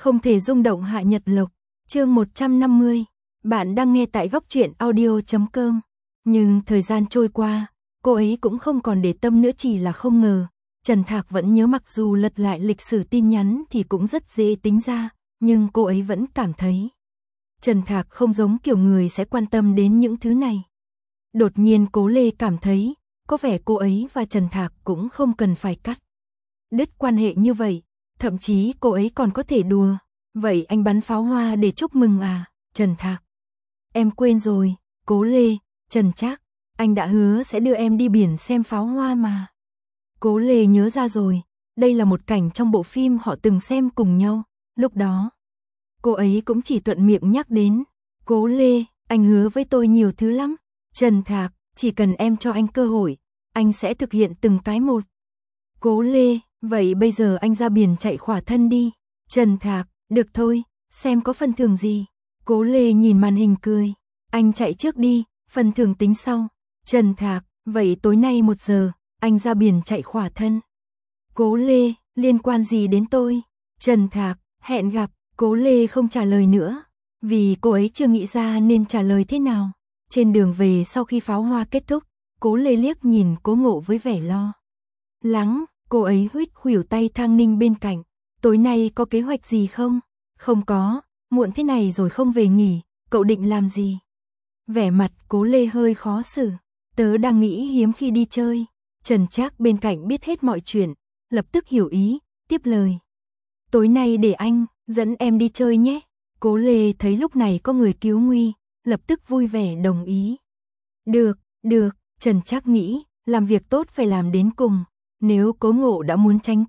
Không thể rung động Hạ Nhật Lộc. Chương 150. Bạn đang nghe tại góc truyện audio.com. Nhưng thời gian trôi qua, cô ấy cũng không còn để tâm nữa, chỉ là không ngờ. Trần Thạc vẫn nhớ, mặc dù lật lại lịch sử tin nhắn thì cũng rất dễ tính ra, nhưng cô ấy vẫn cảm thấy Trần Thạc không giống kiểu người sẽ quan tâm đến những thứ này. Đột nhiên Cố Lê cảm thấy, có vẻ cô ấy và Trần Thạc cũng không cần phải cắt đứt quan hệ như vậy, thậm chí cô ấy còn có thể đùa. Vậy anh bắn pháo hoa để chúc mừng à, Trần Thạc? Em quên rồi, Cố Lê, Trần Trác, anh đã hứa sẽ đưa em đi biển xem pháo hoa mà. Cố Lê nhớ ra rồi, đây là một cảnh trong bộ phim họ từng xem cùng nhau, lúc đó cô ấy cũng chỉ thuận miệng nhắc đến. Cố Lê, anh hứa với tôi nhiều thứ lắm. Trần Thạc, chỉ cần em cho anh cơ hội, anh sẽ thực hiện từng cái một. Cố Lê, vậy bây giờ anh ra biển chạy khỏa thân đi. Trần Thạc, được thôi, xem có phần thưởng gì. Cố Lê nhìn màn hình cười, anh chạy trước đi, phần thưởng tính sau. Trần Thạc, vậy tối nay 1 giờ, anh ra biển chạy khỏa thân. Cố Lê, liên quan gì đến tôi? Trần Thạc, hẹn gặp. Cố Lê không trả lời nữa, vì cô ấy chưa nghĩ ra nên trả lời thế nào. Trên đường về sau khi pháo hoa kết thúc, Cố Lê liếc nhìn Cố Ngộ với vẻ lo lắng, cô ấy huých khuỷu tay Thang Ninh bên cạnh. Tối nay có kế hoạch gì không? Không có, muộn thế này rồi không về nghỉ, cậu định làm gì? Vẻ mặt Cố Lê hơi khó xử, tớ đang nghĩ hiếm khi đi chơi. Trần Trác bên cạnh biết hết mọi chuyện, lập tức hiểu ý, tiếp lời. Tối nay để anh dẫn em đi chơi nhé. Cố Lê thấy lúc này có người cứu nguy, lập tức vui vẻ đồng ý. Được, được, Trần Trác nghĩ, làm việc tốt phải làm đến cùng. Nếu Cố Ngộ đã muốn tránh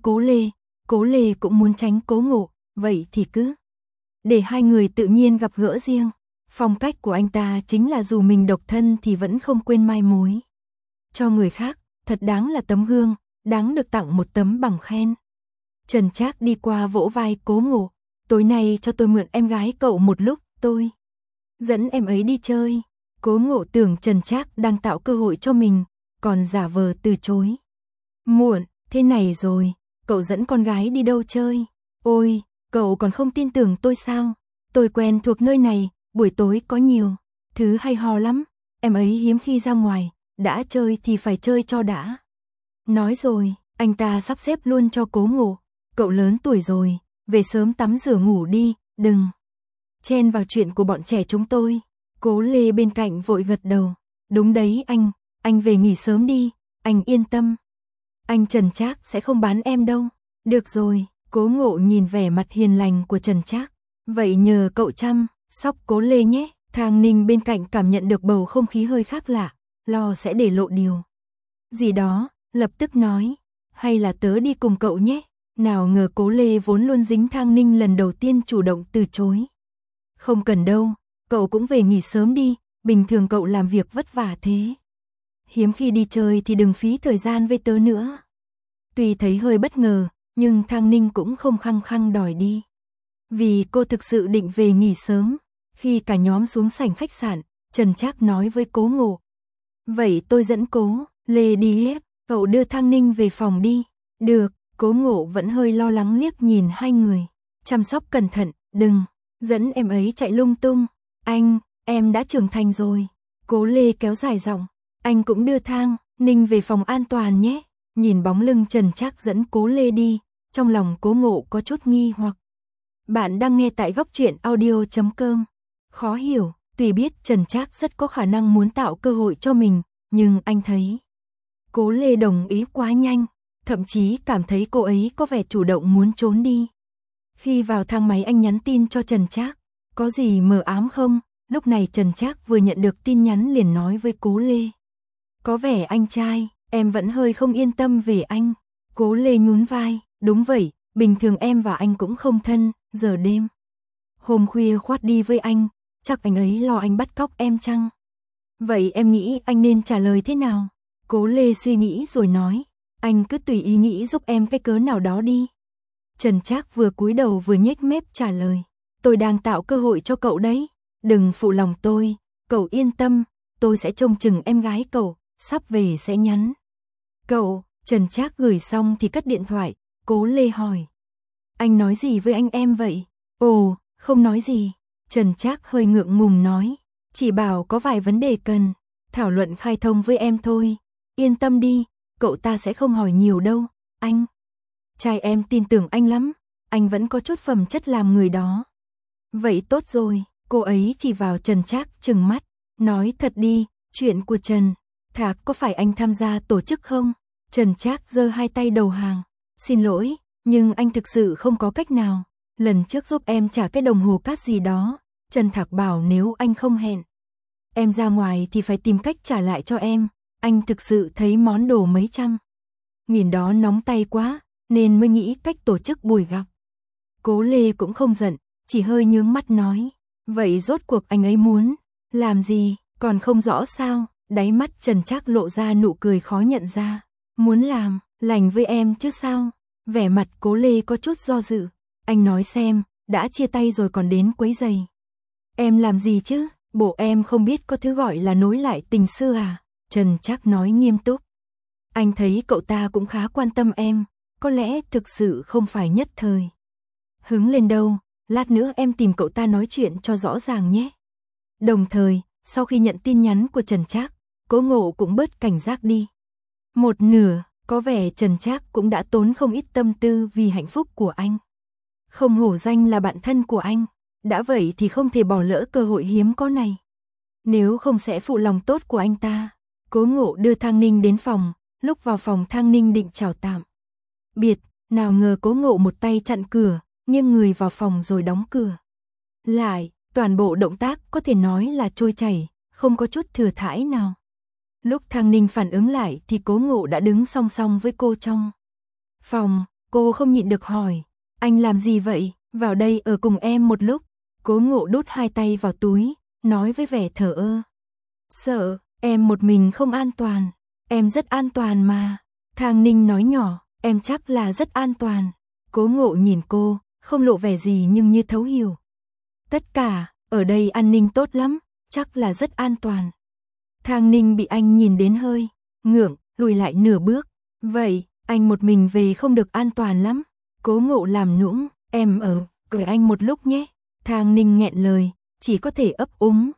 Cố Lê cũng muốn tránh Cố Ngộ, vậy thì cứ để hai người tự nhiên gặp gỡ riêng. Phong cách của anh ta chính là dù mình độc thân thì vẫn không quên mai mối cho người khác, thật đáng là tấm gương, đáng được tặng một tấm bằng khen. Trần Trác đi qua vỗ vai Cố Ngộ, tối nay cho tôi mượn em gái cậu một lúc, tôi dẫn em ấy đi chơi. Cố Ngộ tưởng Trần Trác đang tạo cơ hội cho mình, còn giả vờ từ chối. Muộn, thế này rồi, cậu dẫn con gái đi đâu chơi? Ôi, cậu còn không tin tưởng tôi sao? Tôi quen thuộc nơi này, buổi tối có nhiều thứ hay ho lắm, em ấy hiếm khi ra ngoài, đã chơi thì phải chơi cho đã. Nói rồi, anh ta sắp xếp luôn cho Cố Ngộ. Cậu lớn tuổi rồi, về sớm tắm rửa ngủ đi, đừng chen vào chuyện của bọn trẻ chúng tôi. Cố Lê bên cạnh vội gật đầu. Đúng đấy anh về nghỉ sớm đi, anh yên tâm. Anh Trần Trác sẽ không bán em đâu. Được rồi, Cố Ngộ nhìn vẻ mặt hiền lành của Trần Trác. Vậy nhờ cậu chăm sóc Cố Lê nhé. Thang Ninh bên cạnh cảm nhận được bầu không khí hơi khác lạ, lo sẽ để lộ điều gì đó, lập tức nói, hay là tớ đi cùng cậu nhé. Nào ngờ Cố Lê vốn luôn dính Thang Ninh lần đầu tiên chủ động từ chối. Không cần đâu, cậu cũng về nghỉ sớm đi, bình thường cậu làm việc vất vả thế. Hiếm khi đi chơi thì đừng phí thời gian với tớ nữa. Tuy thấy hơi bất ngờ, nhưng Thang Ninh cũng không khăng khăng đòi đi. Vì cô thực sự định về nghỉ sớm. Khi cả nhóm xuống sảnh khách sạn, Trần Trác nói với Cố Ngộ. Vậy tôi dẫn Cố Lê đi hết, cậu đưa Thang Ninh về phòng đi. Được. Cố Ngộ vẫn hơi lo lắng liếc nhìn hai người. Chăm sóc cẩn thận, đừng dẫn em ấy chạy lung tung. Em đã trưởng thành rồi. Cố Lê kéo dài giọng. Anh cũng đưa Thang Ninh về phòng an toàn nhé. Nhìn bóng lưng Trần Trác dẫn Cố Lê đi, trong lòng Cố Ngộ có chút nghi hoặc. Bạn đang nghe tại góc truyện audio.com. Khó hiểu, tuy biết Trần Trác rất có khả năng muốn tạo cơ hội cho mình, nhưng anh thấy Cố Lê đồng ý quá nhanh. Thậm chí cảm thấy cô ấy có vẻ chủ động muốn trốn đi. Khi vào thang máy anh nhắn tin cho Trần Trác, có gì mờ ám không? Lúc này Trần Trác vừa nhận được tin nhắn liền nói với Cố Lê. Có vẻ anh trai, em vẫn hơi không yên tâm về anh. Cố Lê nhún vai, đúng vậy, bình thường em và anh cũng không thân, giờ đêm hôm khuya khoát đi với anh, chắc anh ấy lo anh bắt cóc em chăng? Vậy em nghĩ anh nên trả lời thế nào? Cố Lê suy nghĩ rồi nói. Anh cứ tùy ý nghĩ giúp em cái cớ nào đó đi. Trần Trác vừa cúi đầu vừa nhếch mép trả lời. Tôi đang tạo cơ hội cho cậu đấy. Đừng phụ lòng tôi, cậu yên tâm, tôi sẽ trông chừng em gái cậu, sắp về sẽ nhắn. Cậu, Trần Trác gửi xong thì cất điện thoại, Cố Lê hỏi. Anh nói gì với anh em vậy? Ồ, không nói gì. Trần Trác hơi ngượng ngùng nói, chỉ bảo có vài vấn đề cần thảo luận khai thông với em thôi. Yên tâm đi, cậu ta sẽ không hỏi nhiều đâu, anh. Trai em tin tưởng anh lắm, anh vẫn có chút phẩm chất làm người đó. Vậy tốt rồi, cô ấy chỉ vào Trần Trác trừng mắt, nói thật đi, chuyện của Trần Thạc có phải anh tham gia tổ chức không? Trần Trác giơ hai tay đầu hàng, xin lỗi, nhưng anh thực sự không có cách nào. Lần trước giúp em trả cái đồng hồ cát gì đó, Trần Thạc bảo nếu anh không hẹn em ra ngoài thì phải tìm cách trả lại cho em. Anh thực sự thấy món đồ mấy trăm nghìn đó nóng tay quá, nên mới nghĩ cách tổ chức buổi gặp. Cố Lê cũng không giận, chỉ hơi nhướng mắt nói, vậy rốt cuộc anh ấy muốn làm gì, còn không rõ sao? Đáy mắt Trần Trác lộ ra nụ cười khó nhận ra. Muốn làm lành với em chứ sao? Vẻ mặt Cố Lê có chút do dự. Anh nói xem, đã chia tay rồi còn đến quấy rầy em làm gì chứ? Bộ em không biết có thứ gọi là nối lại tình xưa à? Trần Trác nói nghiêm túc. Anh thấy cậu ta cũng khá quan tâm em, có lẽ thực sự không phải nhất thời hứng lên đâu, lát nữa em tìm cậu ta nói chuyện cho rõ ràng nhé. Đồng thời, sau khi nhận tin nhắn của Trần Trác, Cố Ngộ cũng bớt cảnh giác đi. Một nửa, có vẻ Trần Trác cũng đã tốn không ít tâm tư vì hạnh phúc của anh. Không hổ danh là bạn thân của anh, đã vậy thì không thể bỏ lỡ cơ hội hiếm có này. Nếu không sẽ phụ lòng tốt của anh ta. Cố Ngộ đưa Thang Ninh đến phòng, lúc vào phòng Thang Ninh định chào tạm biệt, nào ngờ Cố Ngộ một tay chặn cửa, nghiêng người vào phòng rồi đóng cửa lại, toàn bộ động tác có thể nói là trôi chảy, không có chút thừa thãi nào. Lúc Thang Ninh phản ứng lại thì Cố Ngộ đã đứng song song với cô trong phòng, cô không nhịn được hỏi, anh làm gì vậy, vào đây ở cùng em một lúc. Cố Ngộ đút hai tay vào túi, nói với vẻ thờ ơ. Sợ, em một mình không an toàn, em rất an toàn mà. Thang Ninh nói nhỏ, em chắc là rất an toàn. Cố Ngộ nhìn cô, không lộ vẻ gì nhưng như thấu hiểu. Tất cả, ở đây an ninh tốt lắm, chắc là rất an toàn. Thang Ninh bị anh nhìn đến hơi ngượng, lùi lại nửa bước. Vậy, anh một mình về không được an toàn lắm. Cố Ngộ làm nũng, em ở với anh một lúc nhé. Thang Ninh nghẹn lời, chỉ có thể ấp úng.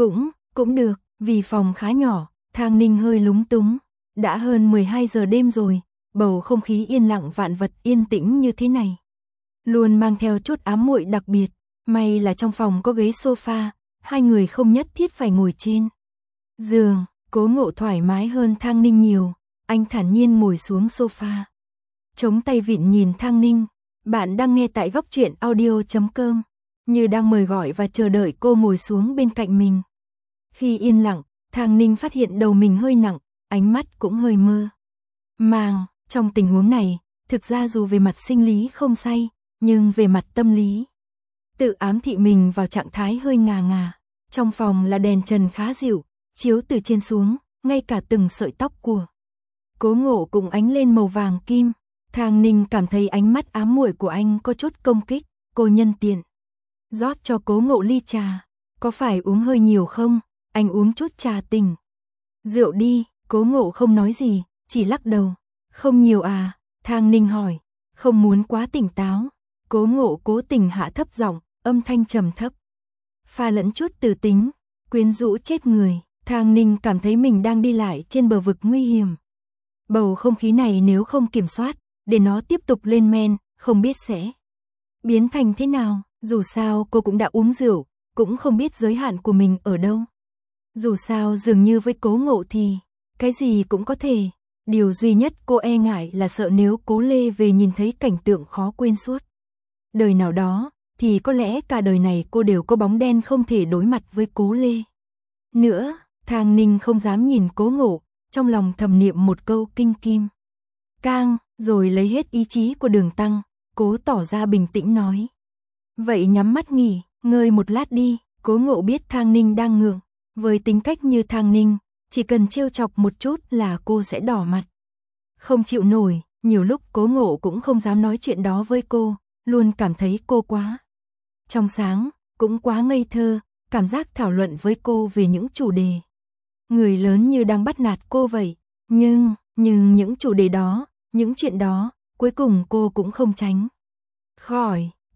Cũng được, vì phòng khá nhỏ, Thang Ninh hơi lúng túng. Đã hơn 12 giờ đêm rồi, bầu không khí yên lặng vạn vật yên tĩnh như thế này. Luôn mang theo chút ám muội đặc biệt, may là trong phòng có ghế sofa, hai người không nhất thiết phải ngồi trên giường. Cố Ngộ thoải mái hơn Thang Ninh nhiều, anh thản nhiên ngồi xuống sofa, chống tay vịn nhìn Thang Ninh. Bạn đang nghe tại Góc Truyện Audio.com, như đang mời gọi và chờ đợi cô ngồi xuống bên cạnh mình. Khi yên lặng, Thang Ninh phát hiện đầu mình hơi nặng, ánh mắt cũng hơi mơ màng. Trong tình huống này, thực ra dù về mặt sinh lý không say, nhưng về mặt tâm lý, tự ám thị mình vào trạng thái hơi ngà ngà. Trong phòng là đèn trần khá dịu, chiếu từ trên xuống, ngay cả từng sợi tóc của Cố Ngộ cũng ánh lên màu vàng kim. Thang Ninh cảm thấy ánh mắt ám muội của anh có chút công kích, cô nhân tiện rót cho Cố Ngộ ly trà. Có phải uống hơi nhiều không? Anh uống chút trà tỉnh rượu đi. Cố Ngộ không nói gì, chỉ lắc đầu. Không nhiều à? Thang Ninh hỏi, không muốn quá tỉnh táo. Cố Ngộ cố tình hạ thấp giọng, âm thanh trầm thấp, pha lẫn chút từ tính, quyến rũ chết người. Thang Ninh cảm thấy mình đang đi lại trên bờ vực nguy hiểm. Bầu không khí này nếu không kiểm soát, để nó tiếp tục lên men, không biết sẽ biến thành thế nào. Dù sao cô cũng đã uống rượu, cũng không biết giới hạn của mình ở đâu. Dù sao dường như với Cố Ngộ thì cái gì cũng có thể. Điều duy nhất cô e ngại là sợ nếu Cố Lê về nhìn thấy cảnh tượng khó quên suốt đời nào đó, thì có lẽ cả đời này cô đều có bóng đen không thể đối mặt với Cố Lê nữa. Thang Ninh không dám nhìn Cố Ngộ, trong lòng thầm niệm một câu kinh kim cang, rồi lấy hết ý chí của Đường Tăng, cố tỏ ra bình tĩnh nói. Vậy nhắm mắt nghỉ, ngơi một lát đi. Cố Ngộ biết Thang Ninh đang ngượng, với tính cách như Thang Ninh, chỉ cần trêu chọc một chút là cô sẽ đỏ mặt, không chịu nổi. Nhiều lúc Cố Ngộ cũng không dám nói chuyện đó với cô, luôn cảm thấy cô quá trong sáng, cũng quá ngây thơ, cảm giác thảo luận với cô về những chủ đề người lớn như đang bắt nạt cô vậy. Nhưng những chủ đề đó, những chuyện đó, cuối cùng cô cũng không tránh khỏi.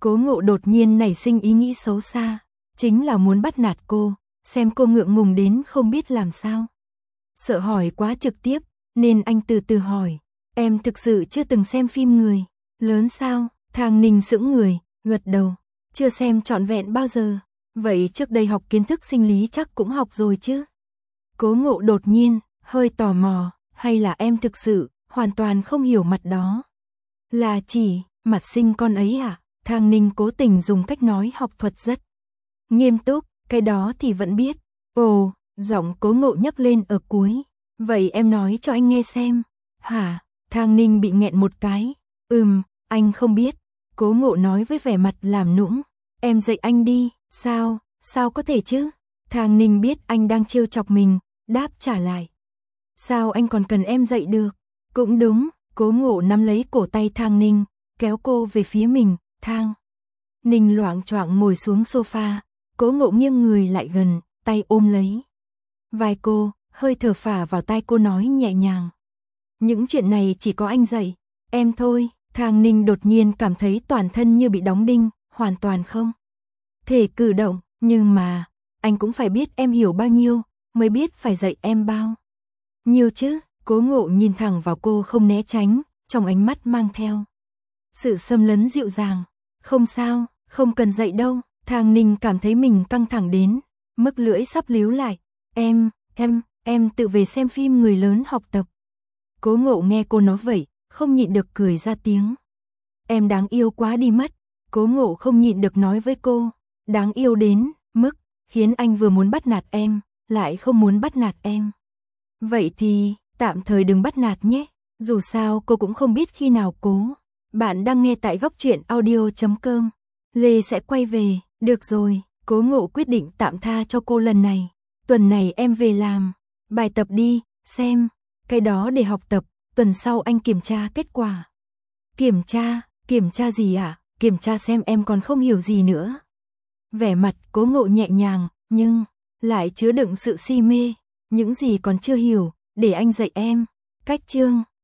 Cố Ngộ đột nhiên nảy sinh ý nghĩ xấu xa, chính là muốn bắt nạt cô, xem cô ngượng ngùng đến không biết làm sao. Sợ hỏi quá trực tiếp, nên anh từ từ hỏi, em thực sự chưa từng xem phim người lớn sao? Thang Ninh sững người, gật đầu, chưa xem trọn vẹn bao giờ. Vậy trước đây học kiến thức sinh lý chắc cũng học rồi chứ? Cố Ngộ đột nhiên, hơi tò mò, hay là em thực sự, hoàn toàn không hiểu mặt đó? Là chỉ, mặt sinh con ấy à? Thang Ninh cố tình dùng cách nói học thuật rất nghiêm túc, cái đó thì vẫn biết. Ồ, giọng Cố Ngộ nhấc lên ở cuối. Vậy em nói cho anh nghe xem. Hả? Thang Ninh bị nghẹn một cái. Anh không biết. Cố Ngộ nói với vẻ mặt làm nũng. Em dạy anh đi. Sao? Sao có thể chứ? Thang Ninh biết anh đang trêu chọc mình, đáp trả lại. Sao anh còn cần em dạy được? Cũng đúng. Cố Ngộ nắm lấy cổ tay Thang Ninh, kéo cô về phía mình. Thang Ninh loạng choạng ngồi xuống sofa. Cố Ngộ nghiêng người lại gần, tay ôm lấy vai cô, hơi thở phả vào tai cô nói nhẹ nhàng. Những chuyện này chỉ có anh dạy em thôi. Thang Ninh đột nhiên cảm thấy toàn thân như bị đóng đinh, hoàn toàn không thể cử động. Nhưng mà, anh cũng phải biết em hiểu bao nhiêu, mới biết phải dạy em bao nhiêu chứ. Cố Ngộ nhìn thẳng vào cô không né tránh, trong ánh mắt mang theo sự xâm lấn dịu dàng. Không sao, không cần dạy đâu. Thang Ninh cảm thấy mình căng thẳng đến mức lưỡi sắp líu lại. Em tự về xem phim người lớn học tập. Cố Ngộ nghe cô nói vậy, không nhịn được cười ra tiếng. Em đáng yêu quá đi mất. Cố Ngộ không nhịn được nói với cô. Đáng yêu đến mức khiến anh vừa muốn bắt nạt em, lại không muốn bắt nạt em. Vậy thì, tạm thời đừng bắt nạt nhé. Dù sao cô cũng không biết khi nào Cố. Bạn đang nghe tại Góc Truyện Audio.com. Lê sẽ quay về. Được rồi, Cố Ngộ quyết định tạm tha cho cô lần này. Tuần này em về làm bài tập đi, xem. Cái đó để học tập, tuần sau anh kiểm tra kết quả. Kiểm tra gì ạ? Kiểm tra xem em còn không hiểu gì nữa. Vẻ mặt Cố Ngộ nhẹ nhàng, nhưng lại chứa đựng sự si mê. Những gì còn chưa hiểu, để anh dạy em. Cách chương